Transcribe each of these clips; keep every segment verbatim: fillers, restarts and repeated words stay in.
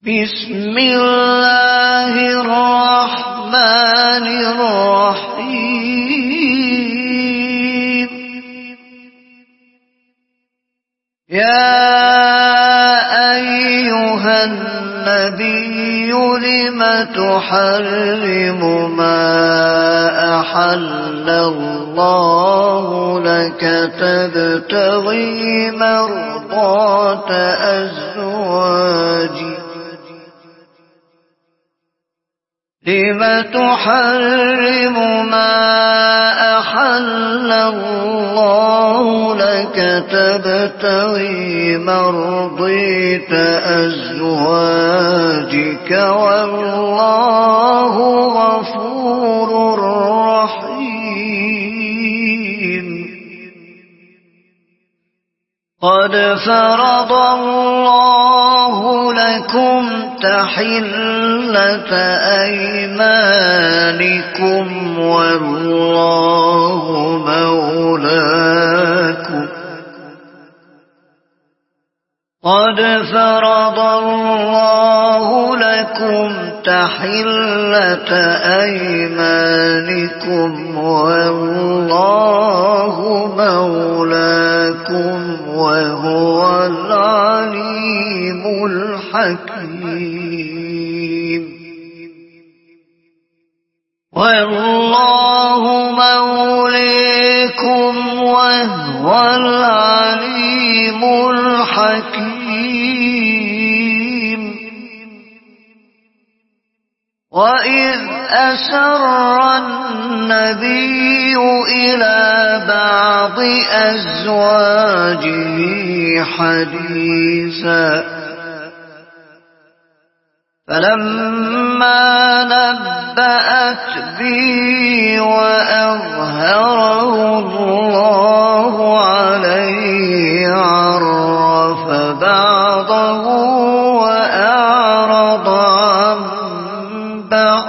بسم الله الرحمن الرحيم يا أيها النبي لم تحرم ما أحل الله لك تبتغي مرضات أزواجك لم تحرم ما أحل الله لك تبتغي مرضات أزواجك والله غفور رحيم قد فرض الله لكم تحلة أيمانكم والله مولاكم قد فرض الله لكم تحلة أيمانكم والله مولاكم وهو العليم الحكيم والله موليكم وهو العليم الحكيم وإذ أسر النبي إلى بعض أزواجه حديثا فلما نبأت به وأظهره الله عليه عرف بعضه وأعرض عن بعض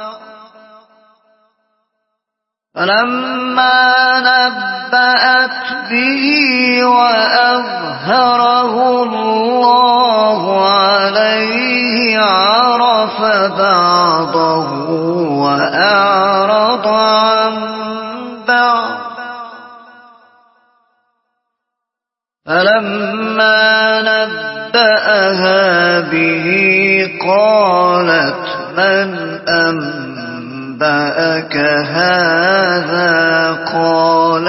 فلما نبأت به وأظهره الله عليه عرف بعضه وأعرض عن بعض فلما نبأها به قالت من أنبأك هذا قال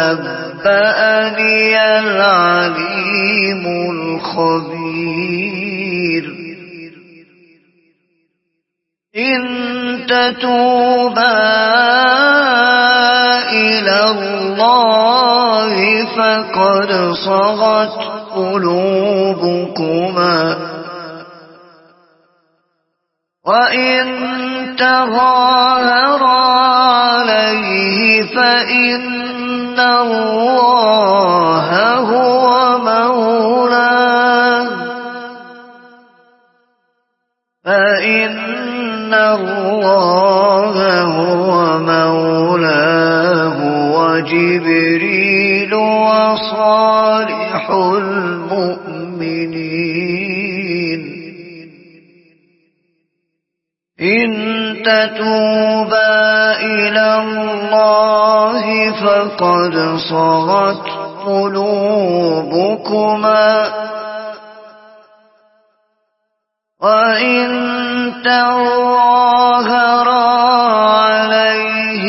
نبأني العليم الخبير إن تتوبا إلى الله فقد صغت قلوبكما وإن تظاهرا عليه فإن الله هو مولاه فإن الله هو مولاه وجبريل وصالح المؤمنين إن تتوبا إلى الله فقد صغت قلوبكما وإن تظاهرا عليه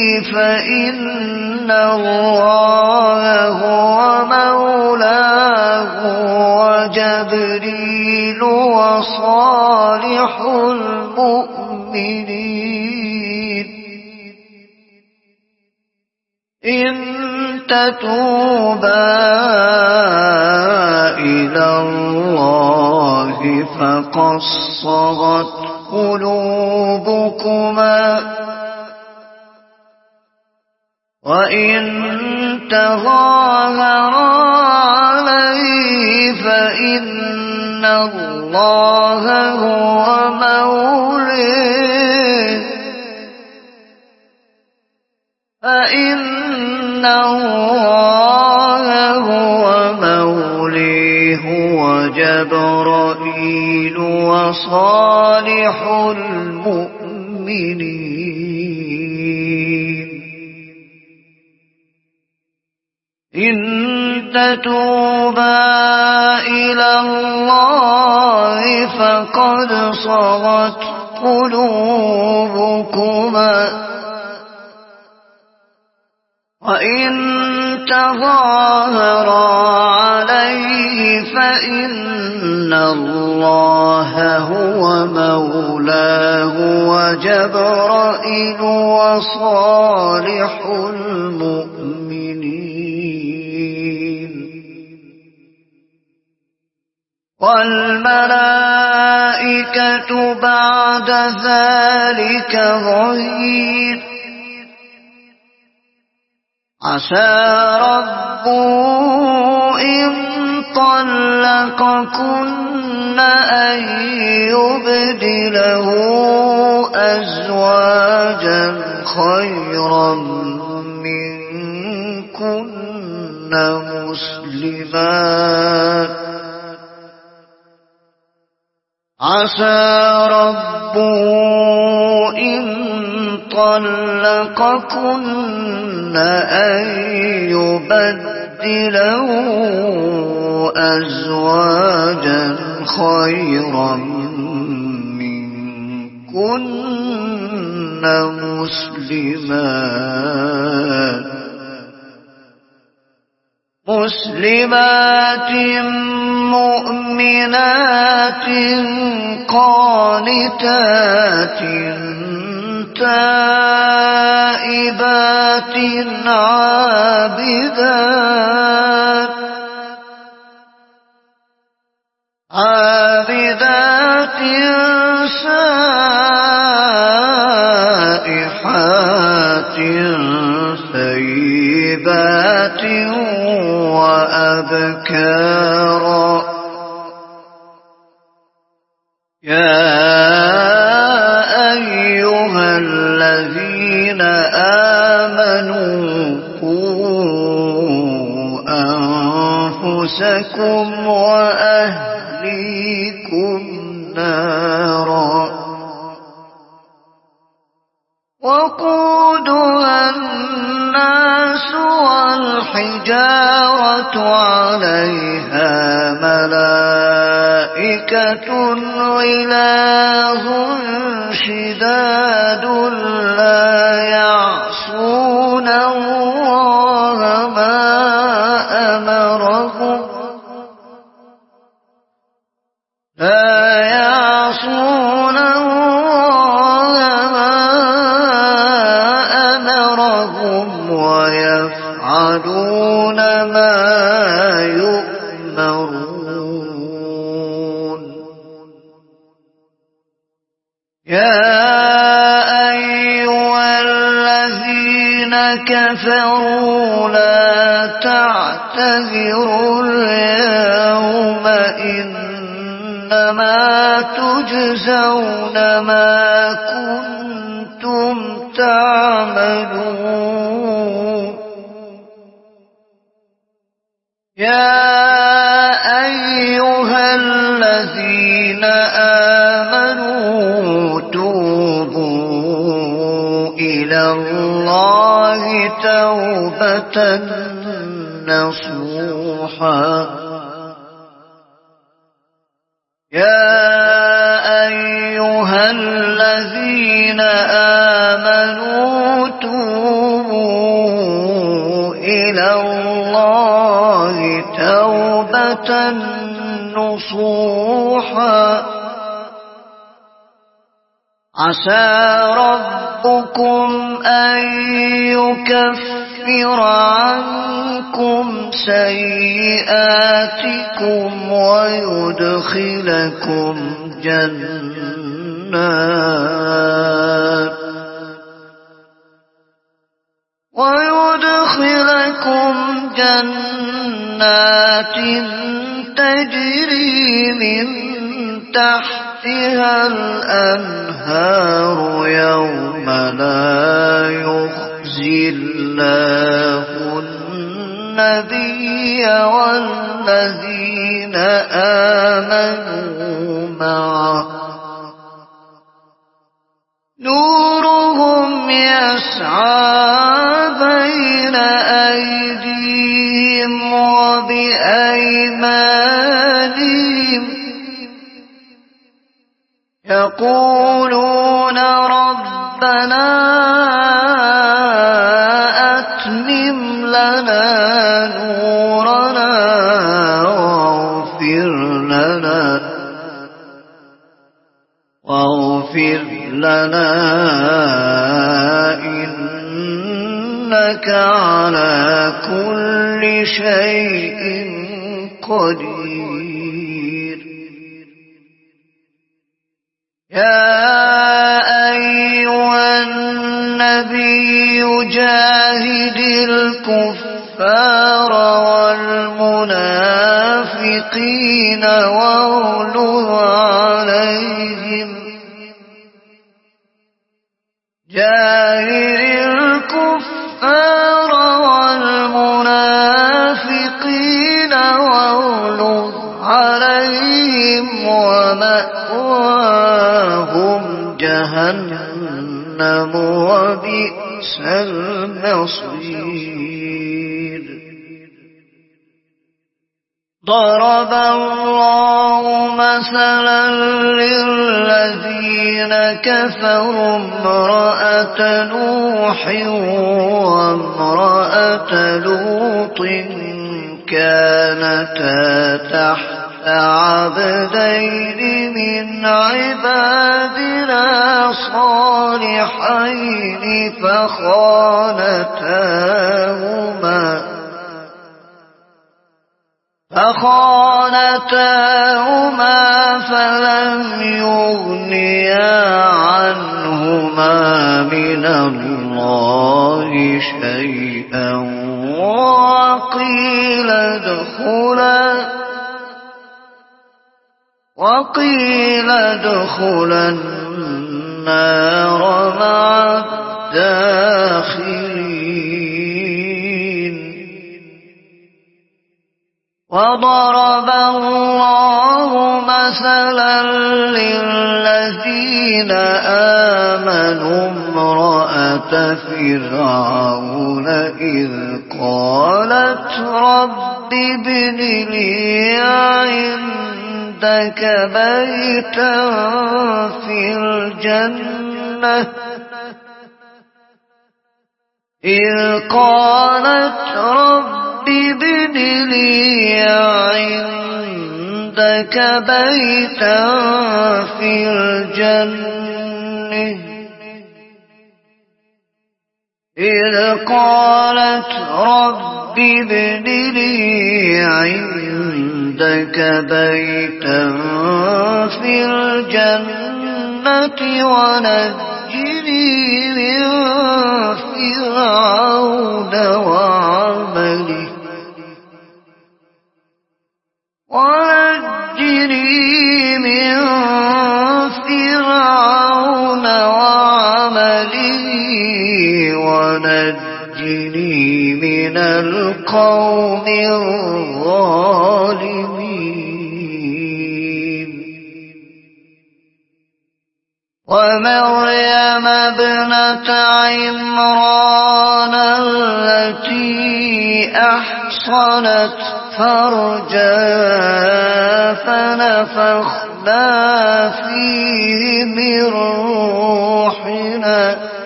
فإن الله هو مولاه وجبريل وصالح المؤمنين إن تتوبا إلى الله فقد صغت قلوبكما وإن تظاهرا عليه فإن الله هو مولاه فإن الله هو مولاه وجبريل إسرائيل وصالح المؤمنين إن تتوبا إلى الله فقد صغت قلوبكما وإن تظاهرا عليه فإن الله هو مولاه وجبرائيل وصالح المؤمنين والملائكة بعد ذلك ظهير عسى ربه إن طلقكن أن يبدله أزواجا خيرا منكن مسلمات عسى ربه إن طلقكن أن يبدله أزواجا خيرا منكن مسلمات مسلمات مؤمنات قانتات تائبات عابدات عابدات سائحات ثيبات وأبكارا يا أيها الذين آمنوا قوا أنفسكم وأهليكم نارا وقودها الناس والحجارة عليها ملائكة غلاظ شداد لا يعصون الله ما أمرهم لا يعصون الله ما أمرهم ويفعلون ما يؤمرون يا أيها الذين كفروا لا تعتذروا اليوم إنما تجزون ما كنتم تعملون يا أيها الذين آمنوا توبوا إلى الله توبة نصوحا يا أيها الذين آمنوا توبوا إلى الله توبة نصوحا عسى ربكم أن يكفر عنكم سيئاتكم ويدخلكم جنات ويدخلكم جنات تجري من تحتها الأنهار يوم لا يخزي الله النبي والذين آمنوا معه نورهم يسعى بين أيديهم وبأيمانهم يقولون ربنا أتمم لنا نورنا واغفر لنا واغفر لنا إنك على كل شيء قدير. يا أيها النبي جاهد الكفار والمنافقين واغلظ عليهم جاهد الكفار والمنافقين واغلظ عليهم ومأواهم جهنم وبئس المصير. ضرب الله مثلا للذين كفروا امرأة نوح وامرأة لوط كانتا تحت عبدين من عبادنا صالحين فخانتاهما فخانتاهما فلم يغنيا عنهما من الله شيئا وقيل ادخلا وقيل ادخلا النار مع الداخلين. وضرب الله مثلا للذين آمنوا امرأة فرعون إذ قالت رب ابن لي عندك بيتا في الجنة إذ قالت رب ابن لي عندك بيتا في الجنة إذ قالت رب ابن لي عندك بيتا في الجنة ونجني من فرعون وعمله ونجني من فرعون وعمله ونجني من القوم الظالمين. ومريم ابنة عمران التي أحصنت فرجها فنفخنا فيه من روحنا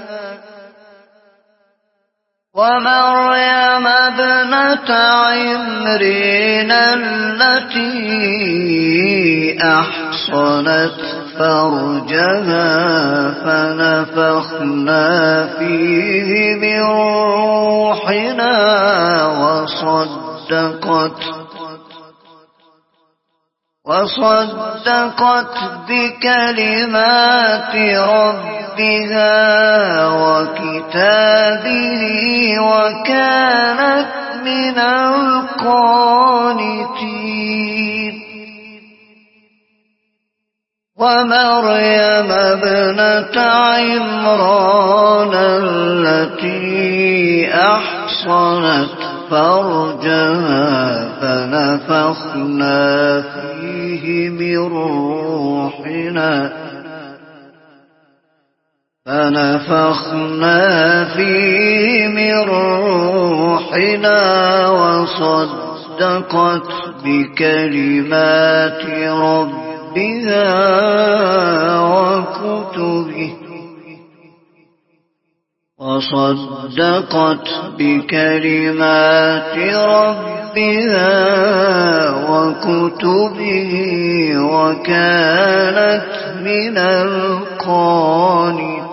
ومريم ابنة عمران التي أحصنت فرجها فنفخنا فيه من روحنا وصدقت وصدقت بكلمات ربها وكتابه وكانت من القانتين. ومريم ابنة عمران التي أحصنت فرجها فنفخنا فيه من روحنا فنفخنا فيه من روحنا وصدقت بكلمات ربها وكتبه وصدقت بكلمات ربها وكتبه وكانت من القانتين.